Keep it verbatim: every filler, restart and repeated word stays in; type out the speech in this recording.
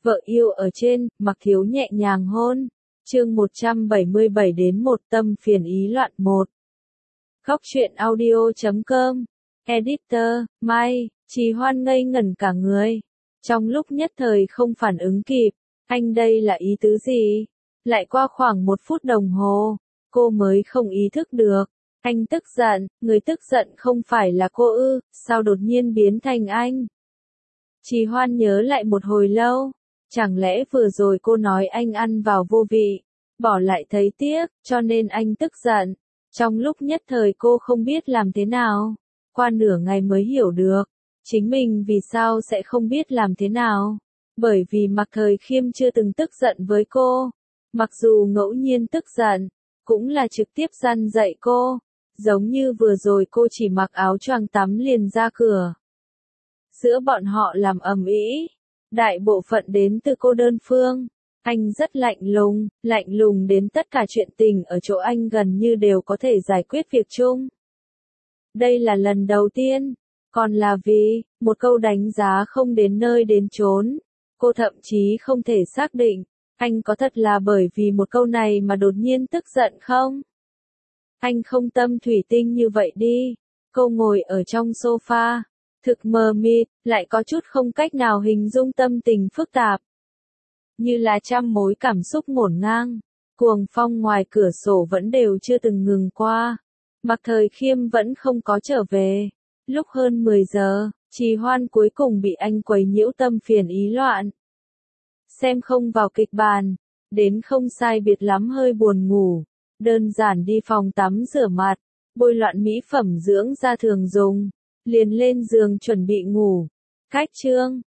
Vợ yêu ở trên, Mặc Thiếu nhẹ nhàng hôn. Chương một trăm bảy mươi bảy đến một tâm phiền ý loạn một. Góc truyện audio chấm com. Editor, Mai, Trì Hoan ngây ngẩn cả người. Trong lúc nhất thời không phản ứng kịp, anh đây là ý tứ gì? Lại qua khoảng một phút đồng hồ, cô mới không ý thức được. Anh tức giận, người tức giận không phải là cô ư, sao đột nhiên biến thành anh? Trì Hoan nhớ lại một hồi lâu, chẳng lẽ vừa rồi cô nói anh ăn vào vô vị, bỏ lại thấy tiếc, cho nên anh tức giận. Trong lúc nhất thời cô không biết làm thế nào, qua nửa ngày mới hiểu được, chính mình vì sao sẽ không biết làm thế nào. Bởi vì Mạc Thời Khiêm chưa từng tức giận với cô, mặc dù ngẫu nhiên tức giận, cũng là trực tiếp răn dạy cô, giống như vừa rồi cô chỉ mặc áo choàng tắm liền ra cửa. Giữa bọn họ làm ầm ĩ, đại bộ phận đến từ cô đơn phương. Anh rất lạnh lùng, lạnh lùng đến tất cả chuyện tình ở chỗ anh gần như đều có thể giải quyết việc chung. Đây là lần đầu tiên, còn là vì, một câu đánh giá không đến nơi đến chốn. Cô thậm chí không thể xác định, anh có thật là bởi vì một câu này mà đột nhiên tức giận không? Anh không tâm thủy tinh như vậy đi. Cô ngồi ở trong sofa, thực mờ mịt, lại có chút không cách nào hình dung tâm tình phức tạp. Như là trăm mối cảm xúc ngổn ngang, cuồng phong ngoài cửa sổ vẫn đều chưa từng ngừng qua. Mạc Thời Khiêm vẫn không có trở về. Lúc hơn mười giờ, Trì Hoan cuối cùng bị anh quấy nhiễu tâm phiền ý loạn. Xem không vào kịch bản, đến không sai biệt lắm hơi buồn ngủ, đơn giản đi phòng tắm rửa mặt, bôi loạn mỹ phẩm dưỡng da thường dùng, liền lên giường chuẩn bị ngủ. Cách chương